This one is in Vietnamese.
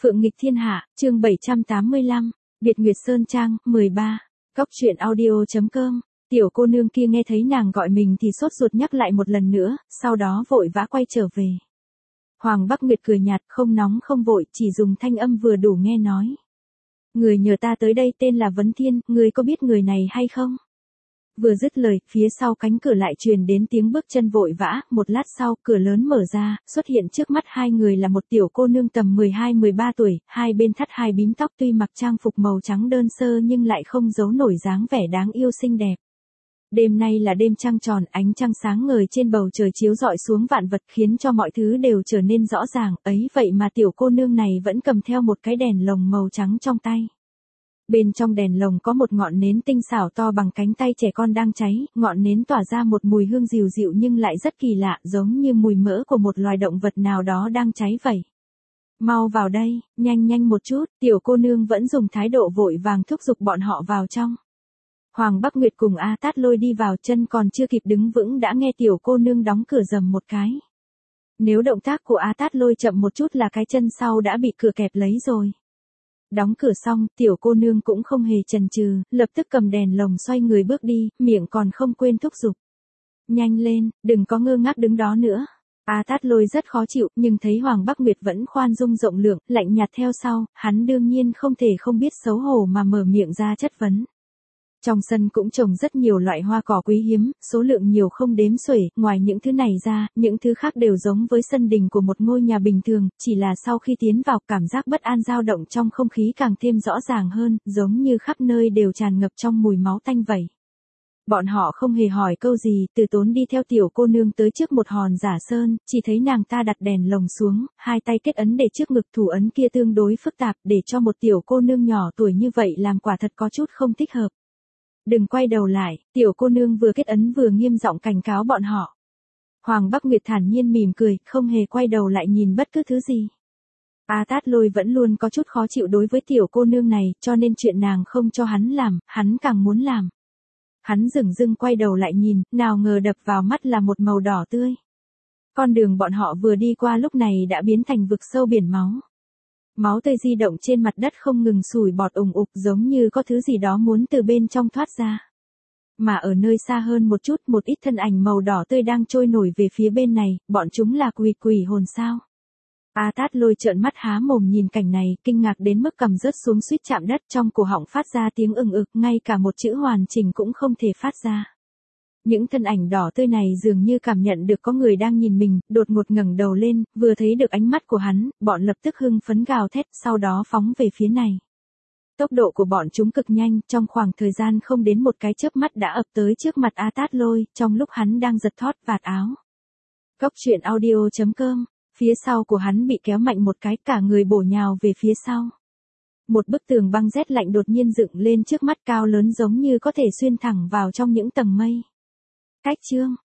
Phượng nghịch thiên hạ, chương 785, Biệt Nguyệt Sơn Trang, 13. Góc truyện audio.com. Tiểu cô nương kia nghe thấy nàng gọi mình thì sốt ruột nhắc lại một lần nữa, sau đó vội vã quay trở về. Hoàng Bắc Nguyệt cười nhạt, không nóng không vội, chỉ dùng thanh âm vừa đủ nghe nói. Người nhờ ta tới đây tên là Vấn Thiên, người có biết người này hay không? Vừa dứt lời, phía sau cánh cửa lại truyền đến tiếng bước chân vội vã, một lát sau, cửa lớn mở ra, xuất hiện trước mắt hai người là một tiểu cô nương tầm 12-13 tuổi, hai bên thắt hai bím tóc tuy mặc trang phục màu trắng đơn sơ nhưng lại không giấu nổi dáng vẻ đáng yêu xinh đẹp. Đêm nay là đêm trăng tròn, ánh trăng sáng ngời trên bầu trời chiếu rọi xuống vạn vật khiến cho mọi thứ đều trở nên rõ ràng, ấy vậy mà tiểu cô nương này vẫn cầm theo một cái đèn lồng màu trắng trong tay. Bên trong đèn lồng có một ngọn nến tinh xảo to bằng cánh tay trẻ con đang cháy, ngọn nến tỏa ra một mùi hương dịu dịu nhưng lại rất kỳ lạ, giống như mùi mỡ của một loài động vật nào đó đang cháy vậy. Mau vào đây, nhanh nhanh một chút, tiểu cô nương vẫn dùng thái độ vội vàng thúc giục bọn họ vào trong. Hoàng Bắc Nguyệt cùng A Tát Lôi đi vào, chân còn chưa kịp đứng vững đã nghe tiểu cô nương đóng cửa rầm một cái. Nếu động tác của A Tát Lôi chậm một chút là cái chân sau đã bị cửa kẹp lấy rồi. Đóng cửa xong, tiểu cô nương cũng không hề chần chừ, lập tức cầm đèn lồng xoay người bước đi, miệng còn không quên thúc giục. Nhanh lên, đừng có ngơ ngác đứng đó nữa. A Tát Lôi rất khó chịu, nhưng thấy Hoàng Bắc Nguyệt vẫn khoan dung rộng lượng, lạnh nhạt theo sau, hắn đương nhiên không thể không biết xấu hổ mà mở miệng ra chất vấn. Trong sân cũng trồng rất nhiều loại hoa cỏ quý hiếm, số lượng nhiều không đếm xuể, ngoài những thứ này ra, những thứ khác đều giống với sân đình của một ngôi nhà bình thường, chỉ là sau khi tiến vào, cảm giác bất an dao động trong không khí càng thêm rõ ràng hơn, giống như khắp nơi đều tràn ngập trong mùi máu tanh vậy. Bọn họ không hề hỏi câu gì, từ tốn đi theo tiểu cô nương tới trước một hòn giả sơn, chỉ thấy nàng ta đặt đèn lồng xuống, hai tay kết ấn để trước ngực, thủ ấn kia tương đối phức tạp, để cho một tiểu cô nương nhỏ tuổi như vậy làm quả thật có chút không thích hợp. Đừng quay đầu lại, tiểu cô nương vừa kết ấn vừa nghiêm giọng cảnh cáo bọn họ. Hoàng Bắc Nguyệt thản nhiên mỉm cười, không hề quay đầu lại nhìn bất cứ thứ gì. A Tát Lôi vẫn luôn có chút khó chịu đối với tiểu cô nương này, cho nên chuyện nàng không cho hắn làm, hắn càng muốn làm. Hắn dửng dưng quay đầu lại nhìn, nào ngờ đập vào mắt là một màu đỏ tươi. Con đường bọn họ vừa đi qua lúc này đã biến thành vực sâu biển máu. Máu tươi di động trên mặt đất không ngừng sủi bọt ùng ục giống như có thứ gì đó muốn từ bên trong thoát ra. Mà ở nơi xa hơn một chút, một ít thân ảnh màu đỏ tươi đang trôi nổi về phía bên này, bọn chúng là quỷ hồn sao? A Tát Lôi trợn mắt há mồm nhìn cảnh này, kinh ngạc đến mức cầm rớt xuống suýt chạm đất, trong cổ họng phát ra tiếng ừng ực, ngay cả một chữ hoàn chỉnh cũng không thể phát ra. Những thân ảnh đỏ tươi này dường như cảm nhận được có người đang nhìn mình, đột ngột ngẩng đầu lên, vừa thấy được ánh mắt của hắn, bọn lập tức hưng phấn gào thét, sau đó phóng về phía này. Tốc độ của bọn chúng cực nhanh, trong khoảng thời gian không đến một cái chớp mắt đã ập tới trước mặt A Tát Lôi, trong lúc hắn đang giật thót vạt áo. Góc truyện audio.com, phía sau của hắn bị kéo mạnh một cái, cả người bổ nhào về phía sau. Một bức tường băng rét lạnh đột nhiên dựng lên trước mắt, cao lớn giống như có thể xuyên thẳng vào trong những tầng mây. Cách chương